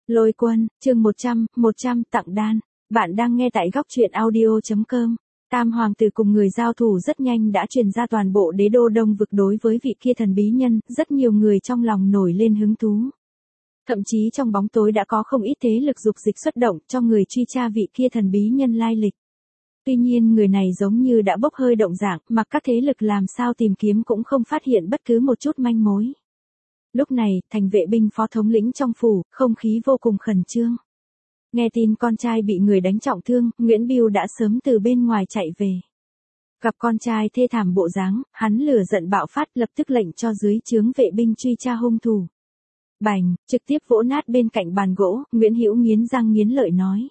Lôi Quân, chương 100 tặng đan. Bạn đang nghe tại góc truyện audio.com. Tam hoàng tử cùng người giao thủ rất nhanh đã truyền ra toàn bộ đế đô Đông vực đối với vị kia thần bí nhân, rất nhiều người trong lòng nổi lên hứng thú. Thậm chí trong bóng tối đã có không ít thế lực dục dịch xuất động cho người truy tra vị kia thần bí nhân lai lịch. Tuy nhiên người này giống như đã bốc hơi động dạng, mặc các thế lực làm sao tìm kiếm cũng không phát hiện bất cứ một chút manh mối. Lúc này, thành vệ binh phó thống lĩnh trong phủ, không khí vô cùng khẩn trương. Nghe tin con trai bị người đánh trọng thương, Nguyễn Bưu đã sớm từ bên ngoài chạy về. Gặp con trai thê thảm bộ dáng, hắn lửa giận bạo phát lập tức lệnh cho dưới trướng vệ binh truy tra hung thủ. Bành, trực tiếp vỗ nát bên cạnh bàn gỗ, Nguyễn Hữu nghiến răng nghiến lợi nói.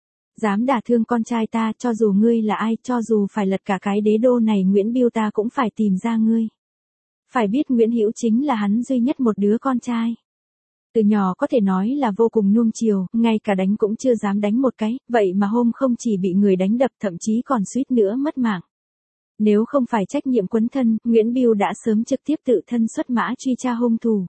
Dám đả thương con trai ta, cho dù ngươi là ai, cho dù phải lật cả cái đế đô này Nguyễn Bưu ta cũng phải tìm ra ngươi. Phải biết Nguyễn Hữu chính là hắn duy nhất một đứa con trai. Từ nhỏ có thể nói là vô cùng nuông chiều, ngay cả đánh cũng chưa dám đánh một cái, vậy mà hôm không chỉ bị người đánh đập thậm chí còn suýt nữa mất mạng. Nếu không phải trách nhiệm quấn thân, Nguyễn Bưu đã sớm trực tiếp tự thân xuất mã truy tra hung thủ.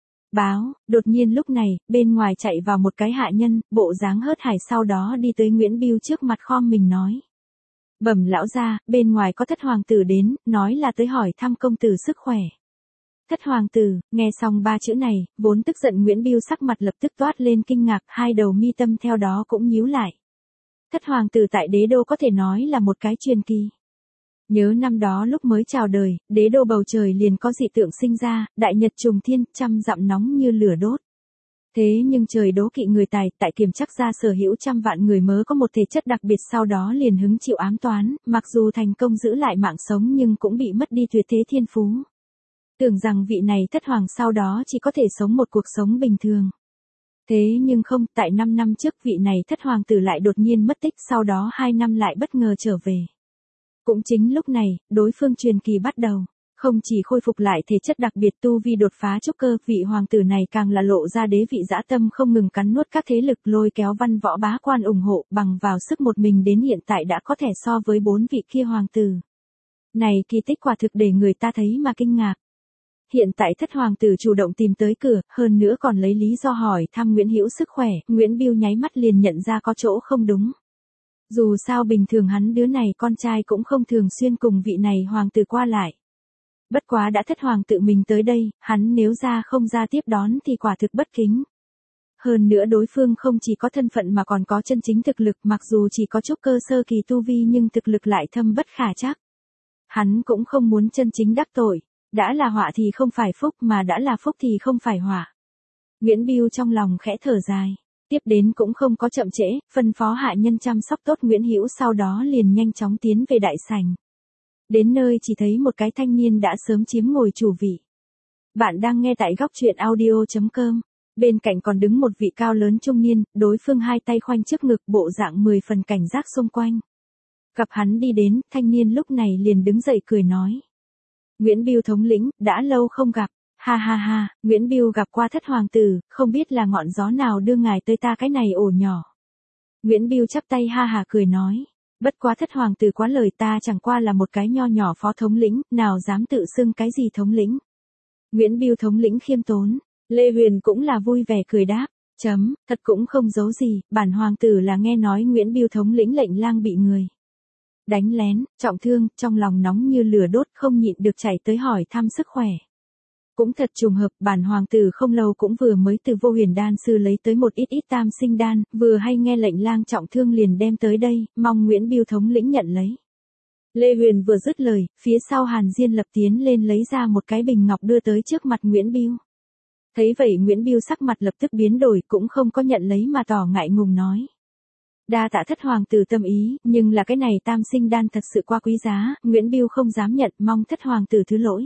Báo, đột nhiên lúc này, bên ngoài chạy vào một cái hạ nhân, bộ dáng hớt hải sau đó đi tới Nguyễn Bưu trước mặt khom mình nói. Bẩm lão gia, bên ngoài có thất hoàng tử đến, nói là tới hỏi thăm công tử sức khỏe. Thất hoàng tử, nghe xong ba chữ này, vốn tức giận Nguyễn Bưu sắc mặt lập tức toát lên kinh ngạc, hai đầu mi tâm theo đó cũng nhíu lại. Thất hoàng tử tại đế đô có thể nói là một cái truyền kỳ. Nhớ năm đó lúc mới chào đời, đế đô bầu trời liền có dị tượng sinh ra, đại nhật trùng thiên, trăm dặm nóng như lửa đốt. Thế nhưng trời đố kỵ người tài, tại kiểm chắc ra sở hữu trăm vạn người mớ có một thể chất đặc biệt sau đó liền hứng chịu ám toán, mặc dù thành công giữ lại mạng sống nhưng cũng bị mất đi tuyệt thế thiên phú. Tưởng rằng vị này thất hoàng sau đó chỉ có thể sống một cuộc sống bình thường. Thế nhưng không, tại 5 năm trước vị này thất hoàng tử lại đột nhiên mất tích, sau đó 2 năm lại bất ngờ trở về. Cũng chính lúc này, đối phương truyền kỳ bắt đầu. Không chỉ khôi phục lại thể chất đặc biệt tu vi đột phá trúc cơ, vị hoàng tử này càng là lộ ra đế vị dã tâm không ngừng cắn nuốt các thế lực lôi kéo văn võ bá quan ủng hộ, bằng vào sức một mình đến hiện tại đã có thể so với 4 vị kia hoàng tử. Này kỳ tích quả thực để người ta thấy mà kinh ngạc. Hiện tại thất hoàng tử chủ động tìm tới cửa, hơn nữa còn lấy lý do hỏi thăm Nguyễn Hữu sức khỏe, Nguyễn Bưu nháy mắt liền nhận ra có chỗ không đúng. Dù sao bình thường hắn đứa này con trai cũng không thường xuyên cùng vị này hoàng tử qua lại. Bất quá đã thất hoàng tự mình tới đây, hắn nếu ra không ra tiếp đón thì quả thực bất kính. Hơn nữa đối phương không chỉ có thân phận mà còn có chân chính thực lực, mặc dù chỉ có chút cơ sơ kỳ tu vi nhưng thực lực lại thâm bất khả trắc. Hắn cũng không muốn chân chính đắc tội, đã là họa thì không phải phúc mà đã là phúc thì không phải họa. Nguyễn Bưu trong lòng khẽ thở dài, tiếp đến cũng không có chậm trễ, phân phó hạ nhân chăm sóc tốt Nguyễn Hữu sau đó liền nhanh chóng tiến về đại sảnh. Đến nơi chỉ thấy một cái thanh niên đã sớm chiếm ngồi chủ vị. Bạn đang nghe tại góc truyện audio.com. Bên cạnh còn đứng một vị cao lớn trung niên, đối phương hai tay khoanh trước ngực, bộ dạng 10 phần cảnh giác xung quanh. Gặp hắn đi đến, thanh niên lúc này liền đứng dậy cười nói. Nguyễn Bưu thống lĩnh, đã lâu không gặp. Ha ha ha, Nguyễn Bưu gặp qua thất hoàng tử, không biết là ngọn gió nào đưa ngài tới ta cái này ổ nhỏ. Nguyễn Bưu chắp tay ha ha cười nói. Bất quá thất hoàng tử quá lời, ta chẳng qua là một cái nho nhỏ phó thống lĩnh, nào dám tự xưng cái gì thống lĩnh. Nguyễn Bưu thống lĩnh khiêm tốn, Lê Huyền cũng là vui vẻ cười đáp, thật cũng không giấu gì, bản hoàng tử là nghe nói Nguyễn Bưu thống lĩnh lệnh lang bị người đánh lén, trọng thương, trong lòng nóng như lửa đốt không nhịn được chạy tới hỏi thăm sức khỏe. Cũng thật trùng hợp, bản hoàng tử không lâu cũng vừa mới từ Vô Huyền đan sư lấy tới một ít tam sinh đan, vừa hay nghe lệnh lang trọng thương liền đem tới đây, mong Nguyễn Bưu thống lĩnh nhận lấy. Lê Huyền vừa dứt lời, phía sau Hàn Diên lập tiến lên lấy ra một cái bình ngọc đưa tới trước mặt Nguyễn Bưu. Thấy vậy Nguyễn Bưu sắc mặt lập tức biến đổi, cũng không có nhận lấy mà tỏ ngại ngùng nói. Đa tạ thất hoàng tử tâm ý, nhưng là cái này tam sinh đan thật sự quá quý giá, Nguyễn Bưu không dám nhận, mong thất hoàng tử thứ lỗi.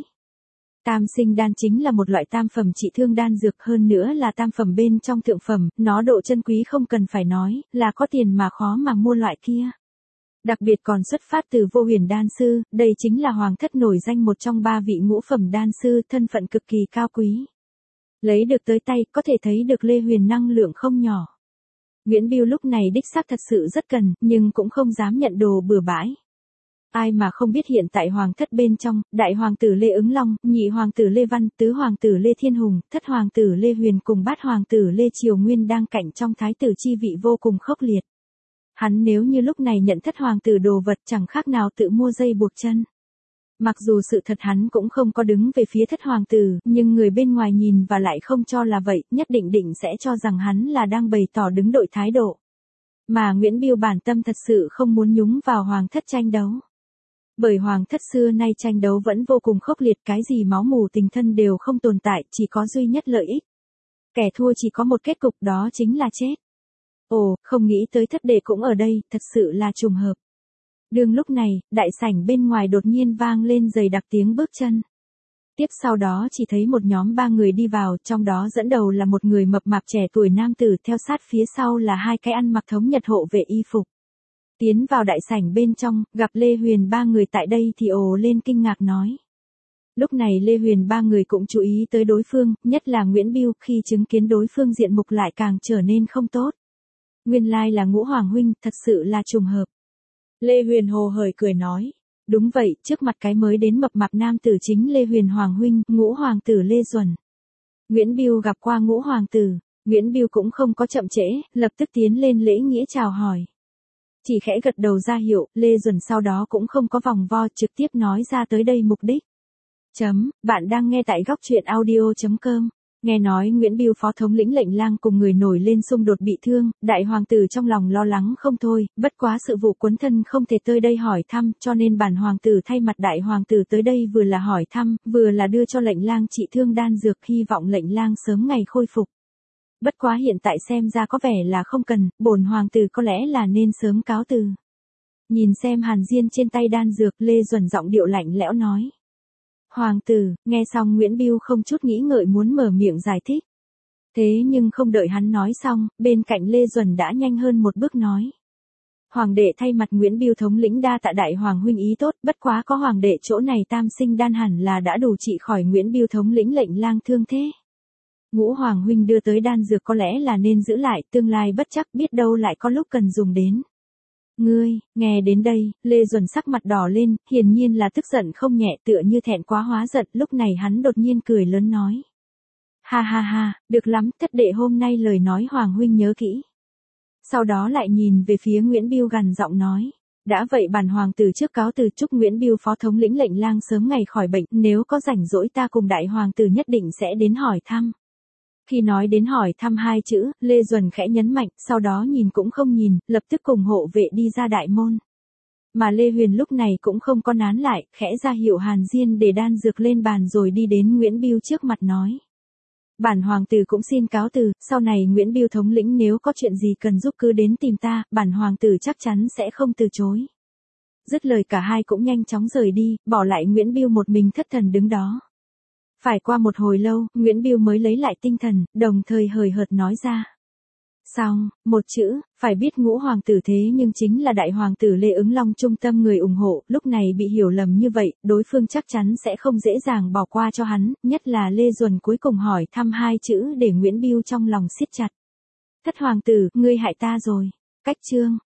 Tam sinh đan chính là một loại tam phẩm trị thương đan dược, hơn nữa là tam phẩm bên trong thượng phẩm, nó độ chân quý không cần phải nói, là có tiền mà khó mà mua loại kia. Đặc biệt còn xuất phát từ Vô Huyền đan sư, đây chính là hoàng thất nổi danh một trong 3 vị ngũ phẩm đan sư, thân phận cực kỳ cao quý. Lấy được tới tay, có thể thấy được Lê Huyền năng lượng không nhỏ. Nguyễn Bưu lúc này đích xác thật sự rất cần, nhưng cũng không dám nhận đồ bừa bãi. Ai mà không biết hiện tại hoàng thất bên trong, đại hoàng tử Lê Ứng Long, nhị hoàng tử Lê Văn, tứ hoàng tử Lê Thiên Hùng, thất hoàng tử Lê Huyền cùng bát hoàng tử Lê Triều Nguyên đang cạnh trong thái tử chi vị vô cùng khốc liệt. Hắn nếu như lúc này nhận thất hoàng tử đồ vật chẳng khác nào tự mua dây buộc chân. Mặc dù sự thật hắn cũng không có đứng về phía thất hoàng tử, nhưng người bên ngoài nhìn và lại không cho là vậy, nhất định sẽ cho rằng hắn là đang bày tỏ đứng đội thái độ. Mà Nguyễn Bưu bản tâm thật sự không muốn nhúng vào hoàng thất tranh đấu. Bởi hoàng thất xưa nay tranh đấu vẫn vô cùng khốc liệt, cái gì máu mủ tình thân đều không tồn tại, chỉ có duy nhất lợi ích. Kẻ thua chỉ có một kết cục, đó chính là chết. Ồ, không nghĩ tới thất đệ cũng ở đây, thật sự là trùng hợp. Đương lúc này, đại sảnh bên ngoài đột nhiên vang lên dày đặc tiếng bước chân. Tiếp sau đó chỉ thấy một nhóm 3 người đi vào, trong đó dẫn đầu là một người mập mạp trẻ tuổi nam tử, theo sát phía sau là 2 cái ăn mặc thống nhật hộ vệ y phục. Tiến vào đại sảnh bên trong, gặp Lê Huyền 3 người tại đây thì ồ lên kinh ngạc nói. Lúc này Lê Huyền 3 người cũng chú ý tới đối phương, nhất là Nguyễn Bưu, khi chứng kiến đối phương diện mục lại càng trở nên không tốt. Nguyên lai là Ngũ Hoàng huynh, thật sự là trùng hợp. Lê Huyền hồ hởi cười nói. Đúng vậy, trước mặt cái mới đến mập mạp nam tử chính Lê Huyền Hoàng huynh, Ngũ Hoàng tử Lê Duẩn. Nguyễn Bưu gặp qua Ngũ Hoàng tử, Nguyễn Bưu cũng không có chậm trễ, lập tức tiến lên lễ nghĩa chào hỏi. Chỉ khẽ gật đầu ra hiệu, Lê Duẩn sau đó cũng không có vòng vo, trực tiếp nói ra tới đây mục đích. Bạn đang nghe tại góc truyện audio.com. Nghe nói Nguyễn Bưu phó thống lĩnh lệnh lang cùng người nổi lên xung đột bị thương, đại hoàng tử trong lòng lo lắng không thôi, bất quá sự vụ quấn thân không thể tới đây hỏi thăm, cho nên bản hoàng tử thay mặt đại hoàng tử tới đây vừa là hỏi thăm, vừa là đưa cho lệnh lang trị thương đan dược, hy vọng lệnh lang sớm ngày khôi phục. Bất quá hiện tại xem ra có vẻ là không cần, bổn hoàng tử có lẽ là nên sớm cáo từ. Nhìn xem hàn diên trên tay đan dược, Lê Duẩn giọng điệu lạnh lẽo nói. Hoàng tử, nghe xong Nguyễn Bưu không chút nghĩ ngợi muốn mở miệng giải thích. Thế nhưng không đợi hắn nói xong, bên cạnh Lê Duẩn đã nhanh hơn một bước nói. Hoàng đệ thay mặt Nguyễn Bưu thống lĩnh đa tạ đại hoàng huynh ý tốt, bất quá có hoàng đệ chỗ này tam sinh đan hẳn là đã đủ trị khỏi Nguyễn Bưu thống lĩnh lệnh lang thương thế. Ngũ Hoàng huynh đưa tới đan dược có lẽ là nên giữ lại, tương lai bất chắc biết đâu lại có lúc cần dùng đến. Ngươi, nghe đến đây, Lê Duẩn sắc mặt đỏ lên, hiển nhiên là tức giận không nhẹ, tựa như thẹn quá hóa giận, lúc này hắn đột nhiên cười lớn nói. Ha ha ha, được lắm, thất đệ hôm nay lời nói Hoàng huynh nhớ kỹ. Sau đó lại nhìn về phía Nguyễn Bưu gằn giọng nói. Đã vậy bản hoàng tử trước cáo từ, chúc Nguyễn Bưu phó thống lĩnh lệnh lang sớm ngày khỏi bệnh, nếu có rảnh rỗi ta cùng đại hoàng tử nhất định sẽ đến hỏi thăm. Khi nói đến hỏi thăm 2 chữ, Lê Duẩn khẽ nhấn mạnh, sau đó nhìn cũng không nhìn, lập tức cùng hộ vệ đi ra đại môn. Mà Lê Huyền lúc này cũng không có nán lại, khẽ ra hiệu hàn diên để đan dược lên bàn rồi đi đến Nguyễn Bưu trước mặt nói. Bản hoàng tử cũng xin cáo từ, sau này Nguyễn Bưu thống lĩnh nếu có chuyện gì cần giúp cứ đến tìm ta, bản hoàng tử chắc chắn sẽ không từ chối. Dứt lời cả hai cũng nhanh chóng rời đi, bỏ lại Nguyễn Bưu một mình thất thần đứng đó. Phải qua một hồi lâu, Nguyễn Bưu mới lấy lại tinh thần, đồng thời hời hợt nói ra. Xong, một chữ, phải biết Ngũ Hoàng tử thế nhưng chính là đại hoàng tử Lê Ứng Long trung tâm người ủng hộ, lúc này bị hiểu lầm như vậy, đối phương chắc chắn sẽ không dễ dàng bỏ qua cho hắn, nhất là Lê Duẩn cuối cùng hỏi thăm 2 chữ để Nguyễn Bưu trong lòng siết chặt. Thất hoàng tử, ngươi hại ta rồi. Cách chương.